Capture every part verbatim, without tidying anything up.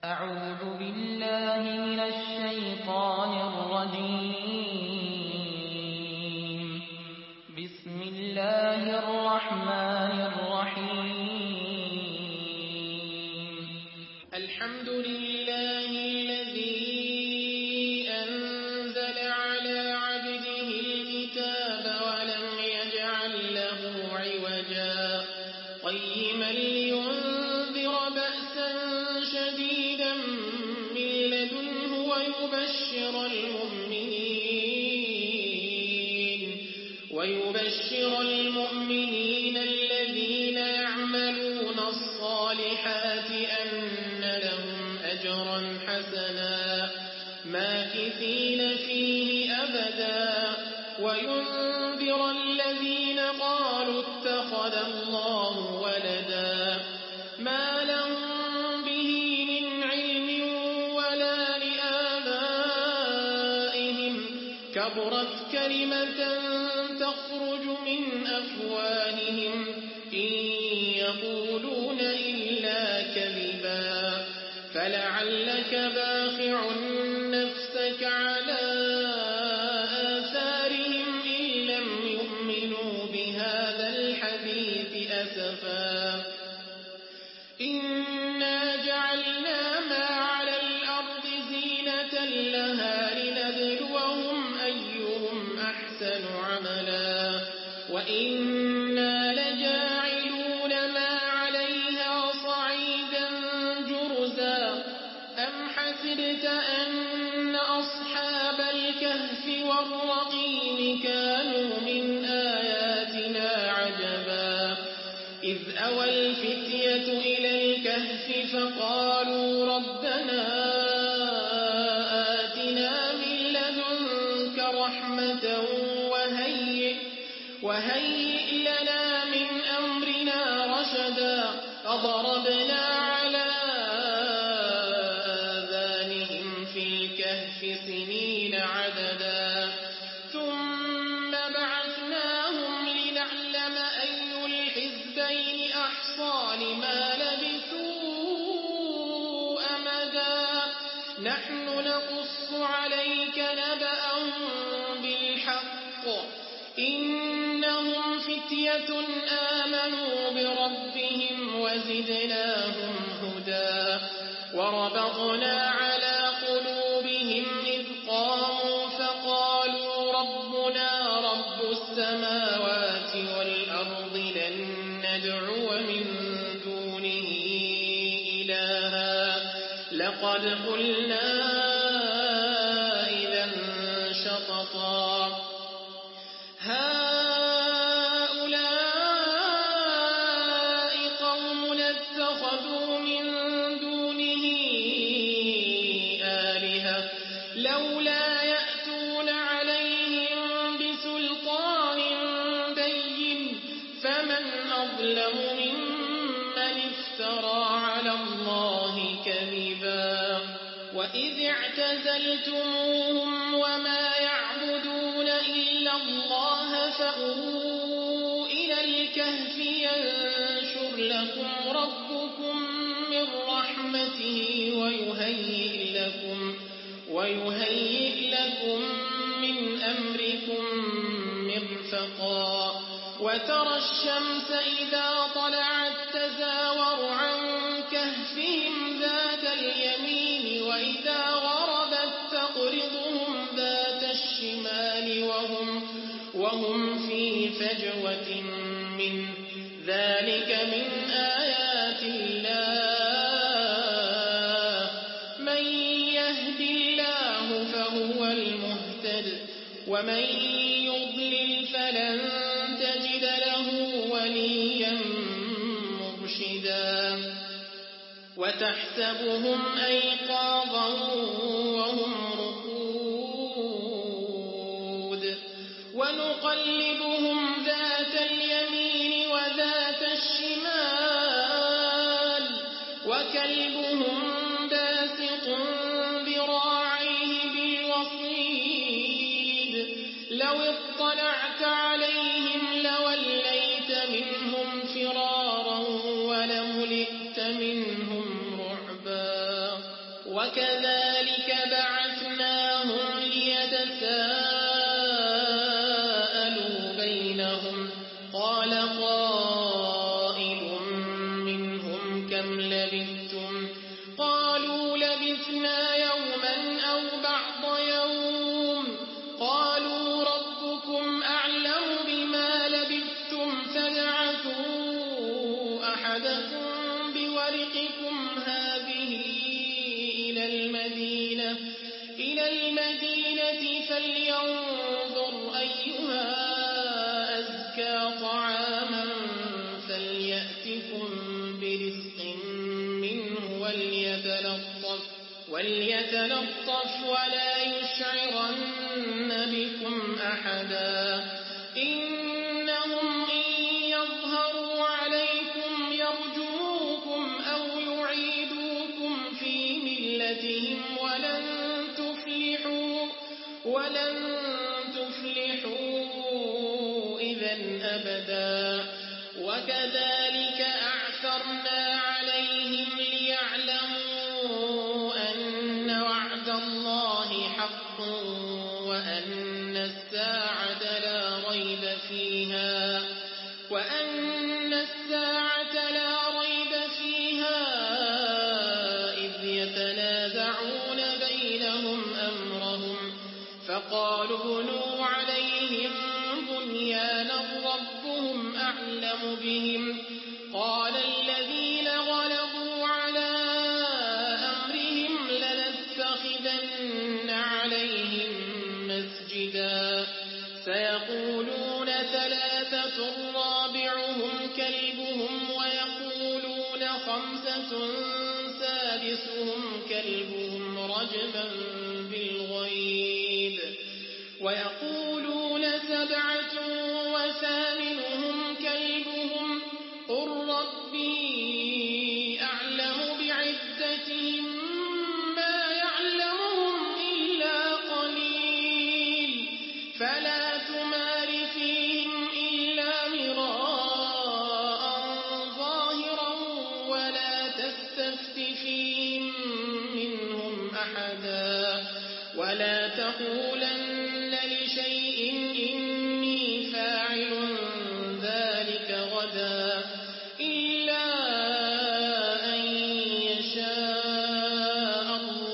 أعوذ بالله من الشيطان الرجيم. بسم الله الرحمن الرحيم. الحمد لله الذي أنزل على عبده الكتاب ولم يجعل له عوجا قيما لينذر بأسا شديدا من لدنه ويبشر المؤمنين ويبشر المؤمنين الذين يعملون الصالحات أن لهم أجرا حسنا ماكثين فيه أبدا وينذر الذين قالوا اتخذ الله ولدا ما لهم به من علم ولا لآبائهم كبرت كلمة تخرج من أفواههم إن يقولون إلا كذبا فلعلك باخع نفسك على آثارهم إن لم يؤمنوا بهذا الحديث أسفا إنا جعلنا ما على الأرض زينة لها لنبلوهم أيهم أحسن عملا وإنا لجاعلون ما عليها صعيدا جرزا أم حسبت أن أصحاب الكهف والرقيم كانوا من آياتنا عجبا إذ أوى الفتية إلى الكهف فقالوا ربنا آتنا من لدنك رحمة وهيئ, وهيئ لنا من أمرنا رشدا فضربنا على آذانهم في الكهف سنين عددا ثم بعثناهم لنعلم أي الحزبين أحصى لما لبثوا أمدا نحن نقص عليك نبأهم بالحق إنهم فتية آمنوا بربهم وزدناهم هدى وربطنا على قلوبهم إذ قاموا فقالوا ربنا رب السماوات والأرض لن ندعو من دونه إلها لقد قلنا إذا شططا هؤلاء قوم اتخذوا من دونه آلهة لولا يأتون عليهم بسلطان بين فمن أظلم ممن افترى على الله كذبا وإذ اعتزلتموهم وما يعبدون إلا الله فأووا إلى الكهف ينشر لكم ربكم من رحمته ويهيئ لكم, ويهيئ لكم من أمركم مرفقا وترى الشمس إذا طلعت تزاور عن كهفهم ذات اليمين وإذا غربت تقرضهم ذات الشمال وهم, وهم في فجوة منه ذلك من آيات الله من يهد الله فهو المهتد ومن يضلل فلن تجد له وليا مرشدا وتحسبهم أيقاظا وهم رقود ونقلبهم ذات اليمين وذات الشمال وكلبهم باسط ذراعيه بالوصيد لو اطلعت عليهم لوليت منهم فرارا ولملئت منهم رعبا وكذلك بعثناهم ليتساءلوا بينهم قال قائل منهم كم لبثتم قالوا لبثنا يوما أو بعض يوم قالوا ربكم أعلم بما لبثتم فابعثوا أحدكم بورقكم هذه إلى المدينة إلى المدينة فلينظر أيها أزكى طعاما فليأتكم برزق منه وليتلطف وليتلطف ولا يشعرن بكم أحدا إنهم إن يظهروا عليكم يرجموكم أو يعيدوكم في ملتهم ولن تفلحوا ولن تفلحوا إذا أبدا وكذلك أعثرنا عليهم ليعلموا أن وعد الله حق وأن الساعة لا ريب فيها وأن الساعة لا ريب فيها إذ يتنازعون بينهم أمرهم فقالوا بنوا عليهم بنيانا ربهم أعلم بهم قال الذين غلبوا على أمرهم لنتخذن عليهم مسجدا سيقولون ثلاثة رابعهم كلبهم ويقولون خمسة سادسهم كلبهم رجما بالغيب ويقولون سبعة وثامنهم كلبهم قل ربي أعلم بعدتهم ما يعلمهم إلا قليل فلا تمار فيهم إلا مراء ظاهرا ولا تستفت فيهم منهم أحدا ولا تقولن لشيء إني فاعل ذلك غدا إلا أن يشاء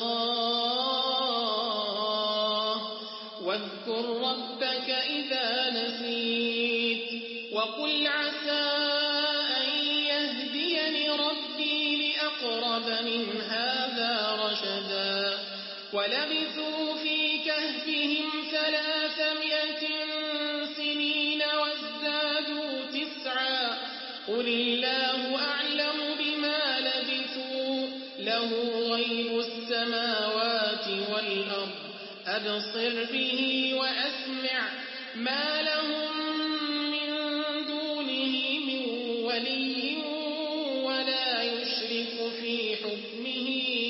الله واذكر ربك إذا نسيت وقل عسى أن يهديني ربي لأقرب من هذا رشدا ولبثوا في كهفهم ثلاثمائة سنين وازدادوا تسعا قل الله أعلم بما لبثوا له غيب السماوات والأرض أبصر به وأسمع ما لهم من دونه من ولي ولا يشرك في حكمه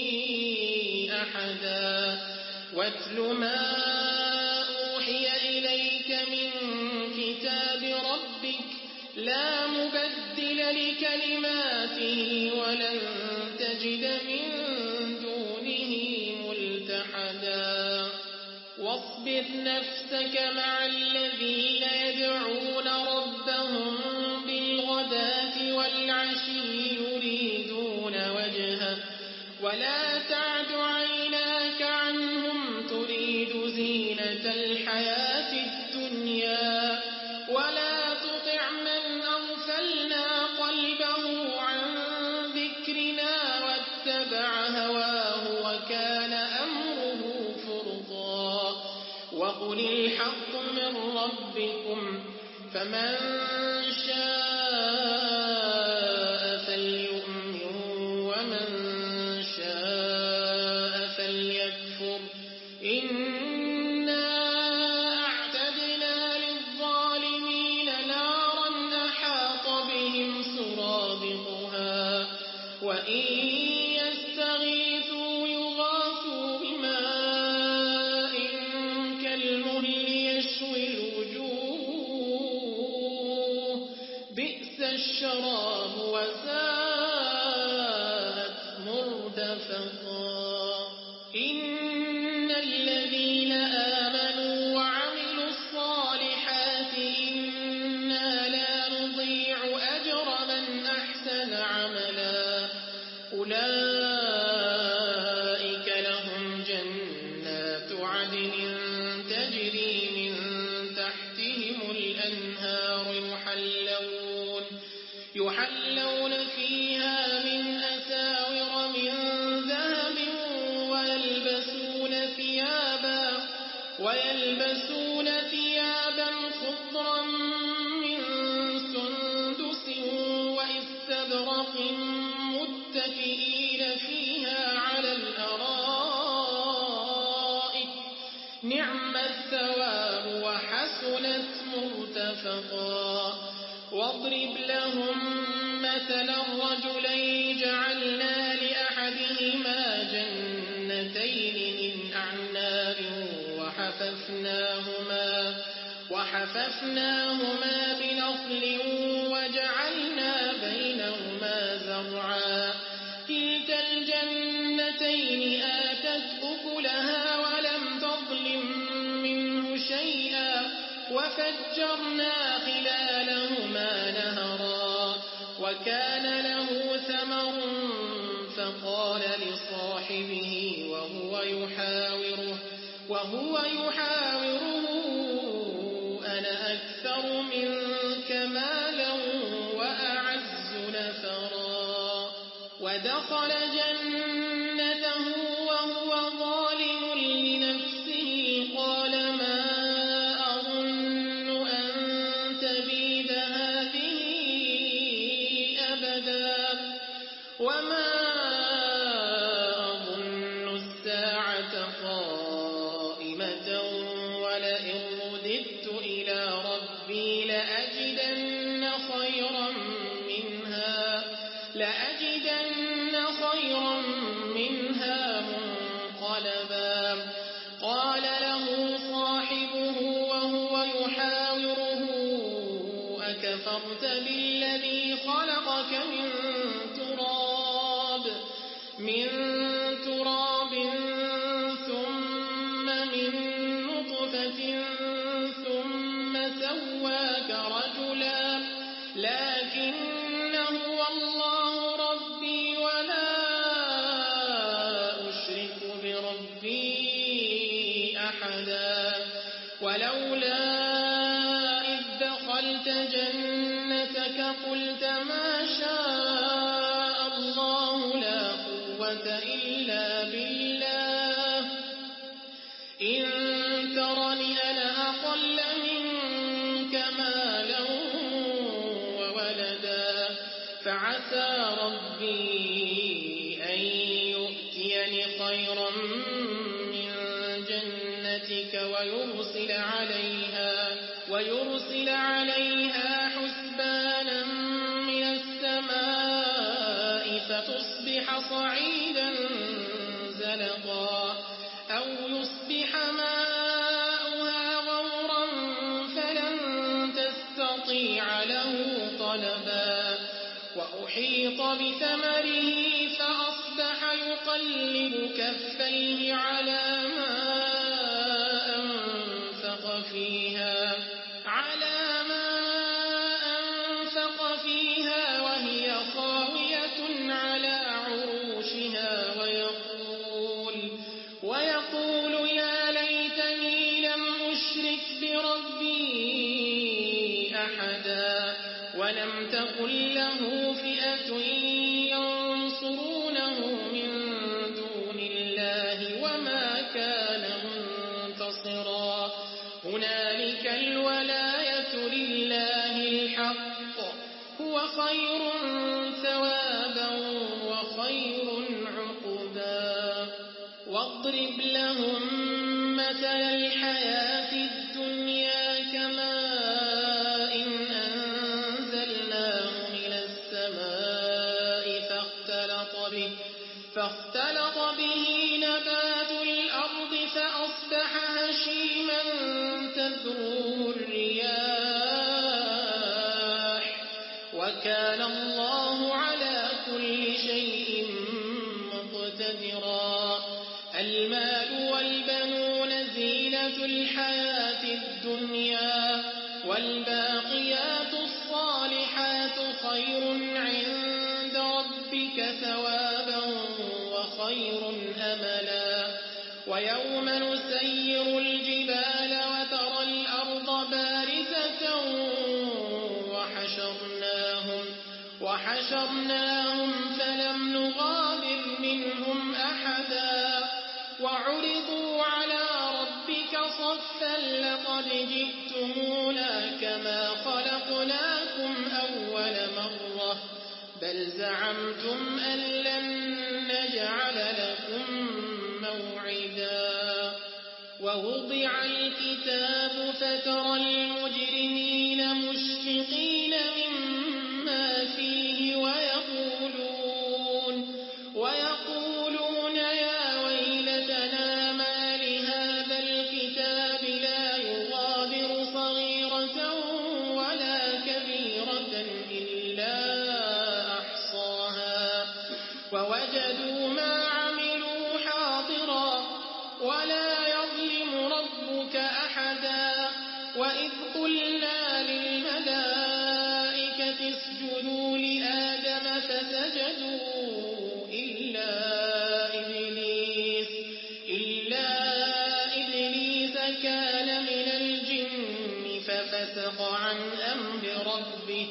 أحدا واتل ما أوحي إليك من كتاب ربك لا مبدل لكلماته ولن تجد من دونه ملتحدا واصبر نفسك مع الذين يدعون ربهم بالغداة والعشي يريدون وجهه ولا تعد عيناك عنهم تريد زينة الحياة الدنيا ولا تطع من أغفلنا قلبه عن ذكرنا واتبع هواه وكان أمره فرطا وقل الحق من ربكم فمن شاء فليؤمن ومن شاء فليكفر إنا أعتدنا للظالمين نارا أحاط بهم سرادقها وإن يستغيثوا يغاثوا بماء كالمهل يشوي الوجوه بئس الشراب وساءت مرتفقا إن الذين آمنوا وعملوا الصالحات إنا لا نضيع أجر من أحسن عملا أولئك لهم جنات عدن تجري من تحتهم الأنهار يحلون, يحلون فيها من أساور من ذهب ويلبسون ثيابا, ويلبسون ثيابا خضرا من سندس واستبرق متكئين فيها على الأرائك نعم الثواب وحسنت مرتفقا. واضرب لهم مثلا الرجلين جعلنا لأحدهما جنتين من أعناب وحففناهما, وحففناهما بنخل وجعلنا بينهما زرعا كلتا الجنتين آتت أكلها ولم تظلم منه شيئا وفجرنا خلالهما نهرا وكان له ثمر فقال لصاحبه وهو يحاوره, وهو يحاوره أنا أكثر منك مالا وأعز نفرا. ودخل جنته وهو ظالم لنفسه قال ما أظن أن تبيد هذه أبدا وما أظن الساعة قائمة ولئن رددت إلى ربي لأجدن خيرا منها, لأجدن خيرا منها منقلبا. قال له صاحبه وهو يحاوره أكفرت بالذي خلقك من تراب من تراب ثم من نطفة ثم سواك رجلا لكن هو الله ربي ولا أشرك بربي أحدا. ولولا إذ دخلت جنتك قلت ما شاء الله لا قوة إلا بالله إن ترني أنا أقل منك مالا وولدا فعسى ربي أن يؤتيني خيرا من جنتك ويرسل عليها, ويرسل عليها حسبانا من السماء فتصبح صعيدا زلقا أو يصبح ماؤها غورا فلن تستطيع له طلبا. وأحيط بثمره فأصبح يقلب كفيه على ما أنفق فيها على ما أنفق فيها وهي خاوية على عروشها ويقول ويقول يا ليتني لم أشرك بربي أحدا ولم تكن له فئة ينصرونه من دون الله وما كان منتصرا. هنالك الولاية لله الحق هو خير ثوابا وخير عقبا. واضرب لهم مثل الحياة الدنيا كماء أنزلناه من السماء فاختلط به, فاختلط به نبات الأرض فأصبح هشيما تذروه الرياح وكان الله على كل شيء مقتدرا. المال والبنون زينة الحياة الدنيا والباقيات الصالحات خير عند ربك ثوابا وخير أملا ويوم نسير الجبال وترى الأرض بارزة وحشرناهم, وحشرناهم فلم نغادر منهم أحدا وعرضوا على ربك صفا لقد جئتمونا كما خلقناكم أول مرة بل زعمتم أن لن نجعل لكم موعدا ووضع الكتاب فترى المجرمين مشفقين مما فيه ويقولون, ويقولون يا ويلتنا ما لهذا الكتاب لا يغادر صغيرة ولا كبيرة إلا أحصاها ووجدوا ما عملوا حاضرا ولا يظلم ربك أحدا وإذ قلنا للملائكة اسجدوا لآدم فسجدوا إلا إبليس, إلا إبليس كان من الجن ففسق عن أمر ربه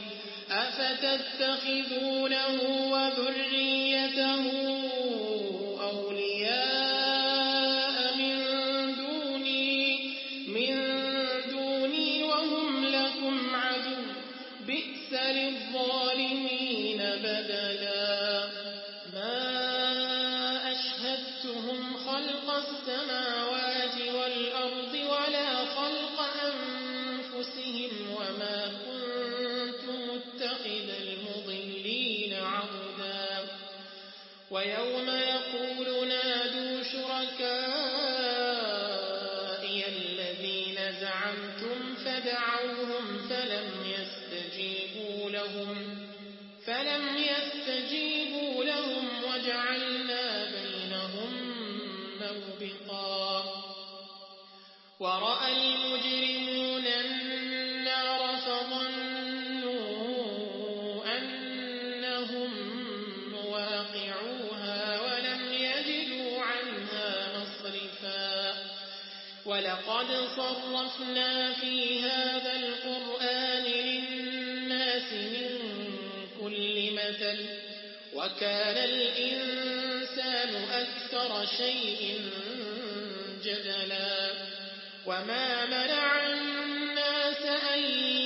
أفتتخذونه وذريته أولياء من دوني, من دوني وهم لكم عدو بئس للظالمين بدلا ما أشهدتهم خلق السماوات والأرض ولا خلق أنفسهم وما كنت متخذ المضلين عضدا ويوم يقول نادوا شركائي الذين زعمتم فدعوهم فلم يستجيبوا لهم, فلم يستجيبوا لهم وجعلنا بينهم موبقا ورأى المجرمون النار فظنوا أنهم مواقعوها ولم يجدوا عنها مصرفا ولقد صرفنا في هذا القرآن للناس من كل مثل وكان الإنسان أكثر شيء جدلا وما منع الناس أن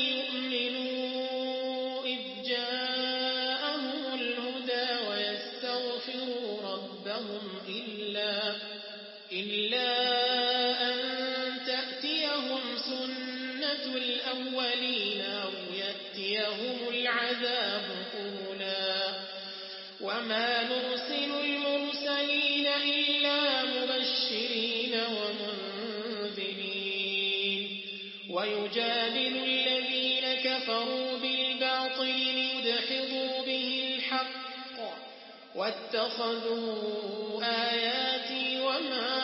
يؤمنوا إذ جاءهم الهدى ويستغفروا ربهم إلا, إلا أن تأتيهم سنة الأولين أو يأتيهم العذاب قبلا وما نرسل المرسلين إلا مبشرين ومنذرين ويجادل الذين كفروا بالباطل ليدحضوا به الحق واتخذوا آياتي وما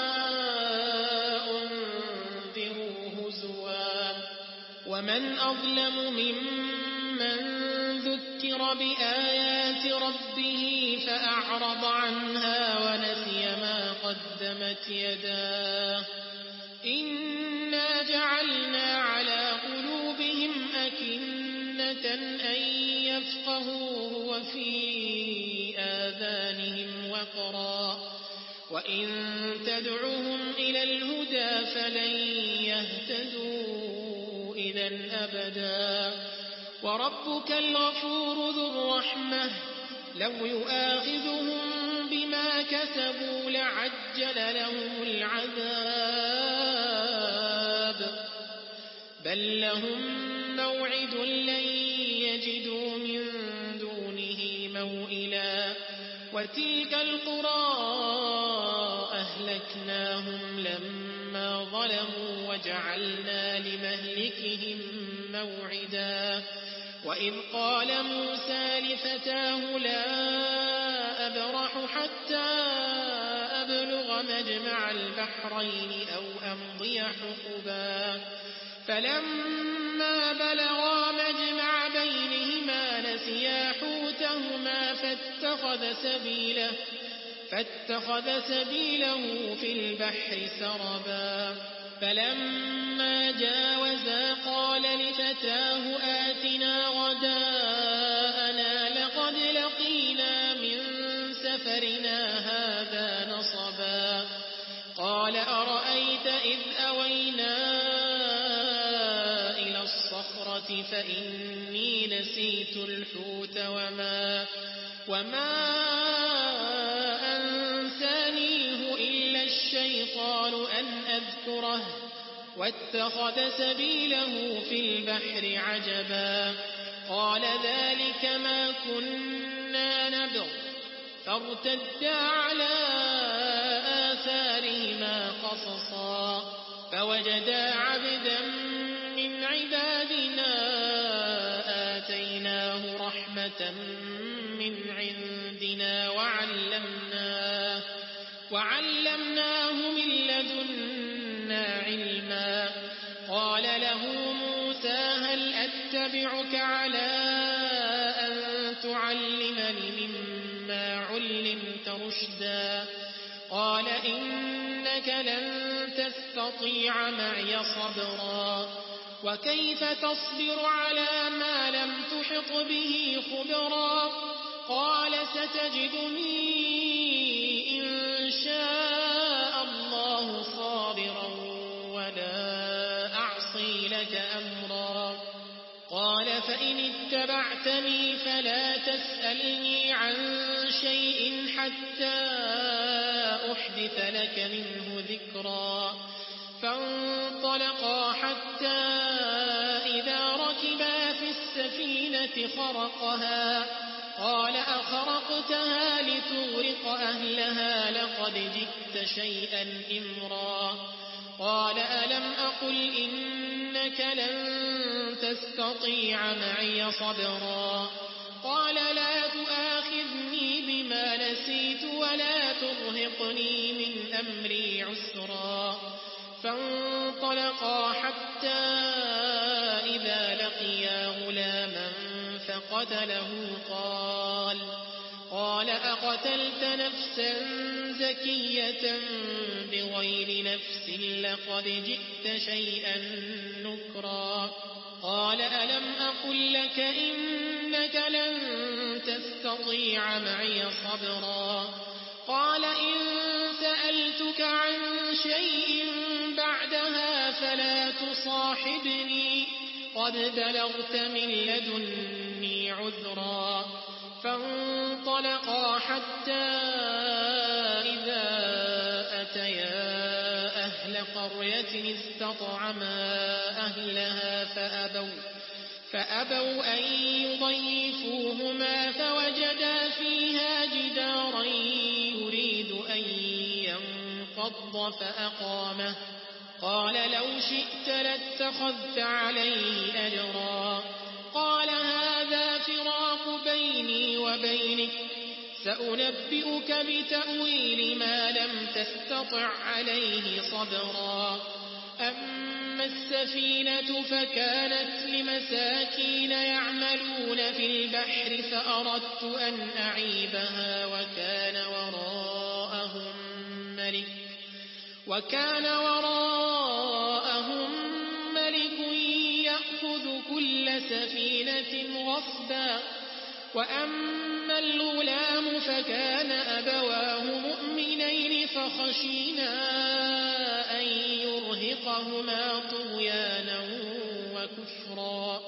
أنذروا هزوا ومن أظلم ممن ذكر بآيات ربه فأعرض عنها ونسي ما قدمت يداه إنا جعلنا على قلوبهم أكنة أن يفقهوه وفي آذانهم وقرا وإن تدعوهم إلى الهدى فلن يهتدوا إذا أبدا وربك الغفور ذو الرحمة لو يؤاخذهم بما كسبوا لعجل لهم العذاب بل لهم موعد لن يجدوا من دونه موئلا وتلك القرى أهلكناهم لما ظلموا وجعلنا لمهلكهم موعدا وإذ قال موسى لفتاه لا أبرح حتى أبلغ مجمع البحرين أو أمضي حقبا فلما بلغا مجمع بينهما نسيا حوتهما فاتخذ سبيله فاتخذ سبيله في البحر سربا فلما جاوزا قال لفتاه آتنا غداءنا لقد لقينا من سفرنا هذا نصبا قال أرأيت إذ أوينا إلى الصخرة فإني نسيت الحوت وما وما أنسانيه إلا الشيطان أن أذكره واتخذ سبيله في البحر عجبا قال ذلك ما كنا نبغ فارتدا على آثارهما قصصا فوجدا عبدا من عبادنا آتيناه رحمة من عندنا وعلمناه, وعلمناه من لدنا علما قال له موسى هل أتبعك على أن تعلمني مما علمت رشدا قال إنك لن تستطيع معي صبرا وكيف تصبر على ما لم تحط به خبرا قال ستجدني إن شاء الله صابرا ولا أعصي لك أمرا قال فإن اتبعتني فلا تسألني عن شيء حتى أحدث لك منه ذكرا فانطلقا حتى إذا ركبا في السفينة خرقها قال أخرقتها لتغرق أهلها لقد جئت شيئا إمرا قال ألم أقل إنك لن تستطيع معي صبرا قال لا تؤاخذني بما نسيت ولا ترهقني من أمري عسرا فانطلقا حتى إذا لقيا غلاما فقتله قال قال أقتلت نفسا زكية بغير نفس لقد جئت شيئا نكرا قال ألم أقل لك إنك لن تستطيع معي صبرا قال إن سألتك عن شيء بعدها فلا تصاحبني قد بلغت من لدني عذرا فانطلقا حتى إذا أتيا أهل قرية استطعما أهلها فأبوا, فأبوا أن يضيفوهما فوجدا فيها جدارا يريد أن ينقض فأقامه قال لو شئت لاتخذت عليه أجرا قال هذا فراق بيني وبينك سأنبئك بتأويل ما لم تستطع عليه صبرا أما السفينة فكانت لمساكين يعملون في البحر فأردت أن أعيبها وكان وراءهم ملك وكان وراءهم ملك يأخذ كل سفينة غصبا وأما الغلام فكان أبواه مؤمنين فخشينا أن يرهقهما طغيانا وكفرا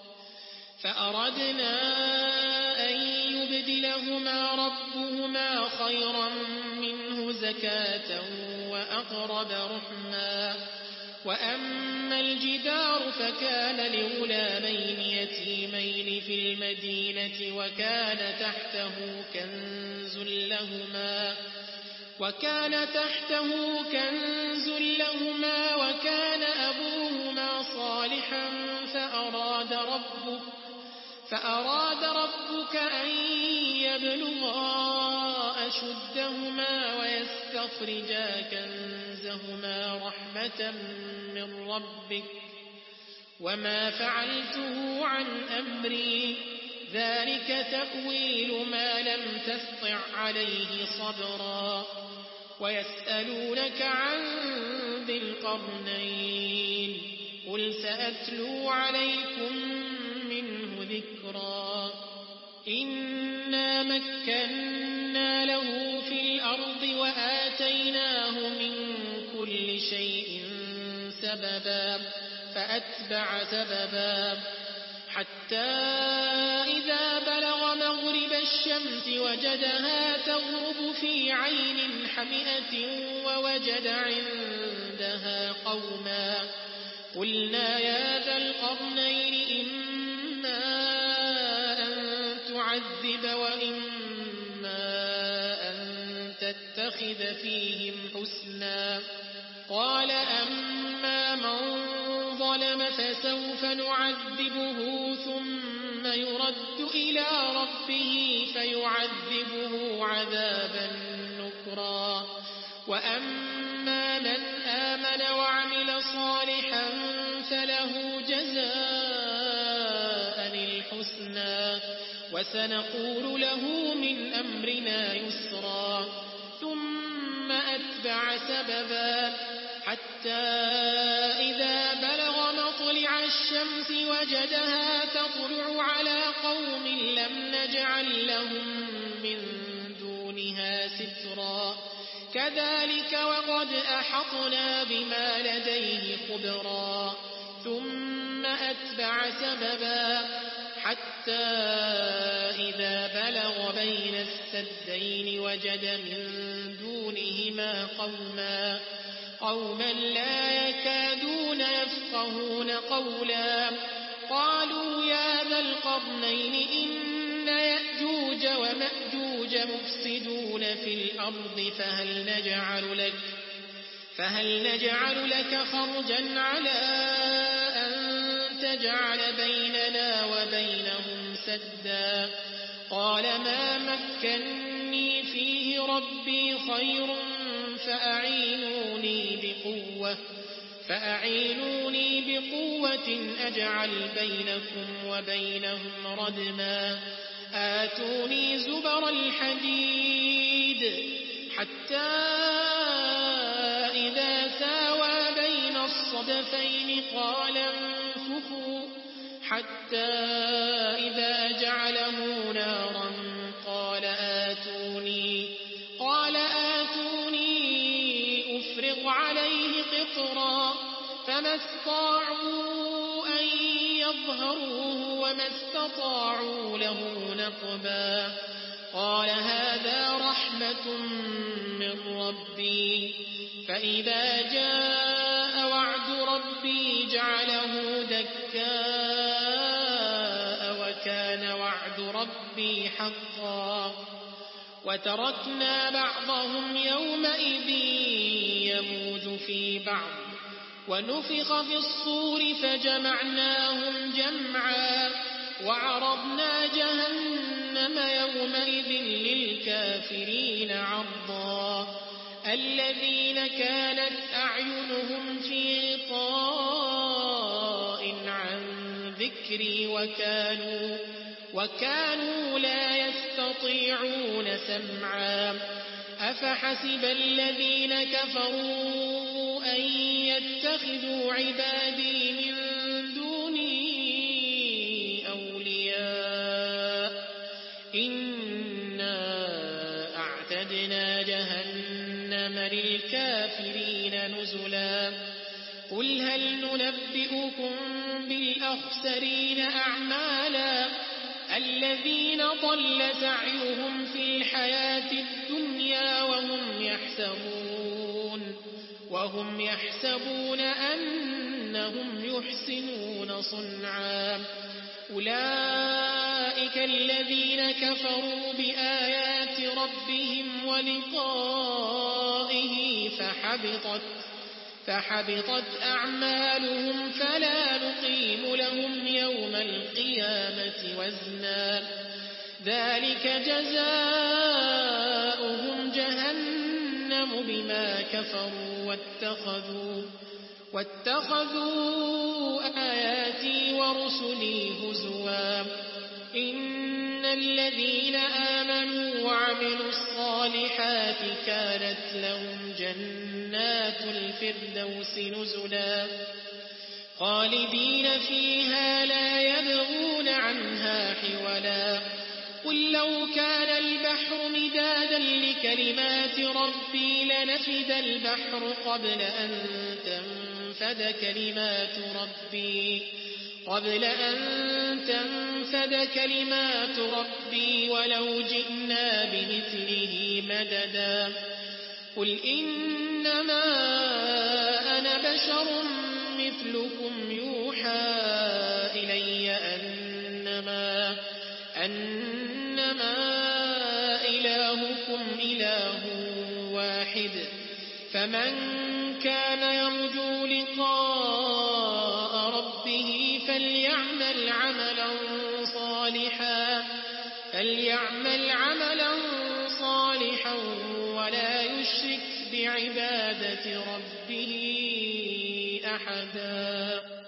فأردنا أن يبدلهما ربهما خيرا منه زكاة وأقرب رحما وأما الجدار فكان لغلامين يتيمين في المدينة وكان تحته كنز لهما وكان تحته كنز لهما وكان أبوهما صالحا فأراد ربك فأراد ربك أن يبلغا أشدهما ويستخرجا فتخرجا كنزهما رحمة من ربك وما فعلته عن أمري ذلك تأويل ما لم تسطع عليه صبرا ويسألونك عن ذي القرنين قل سأتلو عليكم منه ذكرا إنا مكنا له في الأرض وآتيناه من كل شيء سببا فأتبع سببا حتى إذا بلغ مغرب الشمس وجدها تغرب في عين حمئة ووجد عندها قوما قلنا يا ذا القرنين إما أن تعذب وإما أن تتخذ فيهم حسنا قال أما من ظلم فسوف نعذبه ثم يرد إلى ربه فيعذبه عذابا نكرا وأما من آمن وعمل صالحا فله جزاء الحسنى وسنقول له من أمرنا يسرا ثم أتبع سببا حتى إذا بلغ مطلع الشمس وجدها تطلع على قوم لم نجعل لهم من دونها سترا كذلك وقد أحطنا بما لديه خبرا ثم أتبع سببا حتى إذا بلغ بين السدين وجد من دونهما قوما قوما لا يكادون يفقهون قولا قالوا يا ذا القرنين إن يأجوج ومأجوج مفسدون في الأرض فهل نجعل لك فهل نجعل لك خرجا على أن تجعل بيننا وبينهم سدا قال ما مكني فيه ربي خير فأعينوني بقوة فأعينوني بقوة أجعل بينكم وبينهم ردما آتوني زبر الحديد حتى إذا ساوى بين الصدفين قال انفخوا حتى إذا جعله نارا قال آتوني قال آتوني أفرغ عليه قطرا فما استطاعوا أن يظهروه وما استطاعوا له نقبا قال هذا رحمة من ربي فإذا جاء وعد ربي جعله دكاء وكان وعد ربي حقا وتركنا بعضهم يومئذ يموج في بعض ونفخ في الصور فجمعناهم جمعا وعرضنا جهنم يومئذ للكافرين عرضا الذين كانت أعينهم في غطاء عن ذكري وكانوا وكانوا لا يستطيعون سمعا أفحسب الذين كفروا أن يتخذوا عبادي من دوني أولياء إنا أعتدنا جهنم للكافرين نزلا قل هل ننبئكم بالأخسرين أعمالا الذين ضل سعيهم في الحياة الدنيا وهم يحسبون وهم يحسبون أنهم يحسنون صنعا أولئك الذين كفروا بآيات ربهم ولقائه فحبطت فحبطت أعمالهم فلا نقيم لهم يوم القيامة وزنا ذلك جزاؤهم جهنم جهنم بما كفروا واتخذوا, واتخذوا آياتي ورسلي هزوا. إن الذين آمنوا وعملوا الصالحات كانت لهم جنات الفردوس نزلا خالدين فيها لا يبغون عنها حولا. قل لو كان البحر مدادا لكلمات ربي لنفد البحر قبل أن تنفد كلمات ربي قبل أن تنفد كلمات ربي ولو جئنا بمثله مددا. قل إنما أنا بشر مثلكم يوحى إلي أنما, أنما إلهكم إله واحد. فمن كان يرجو لقاء ربه فليعمل عملا صالحا, فليعمل عملا صالحا ولا يشرك بعبادة ربه أحدا.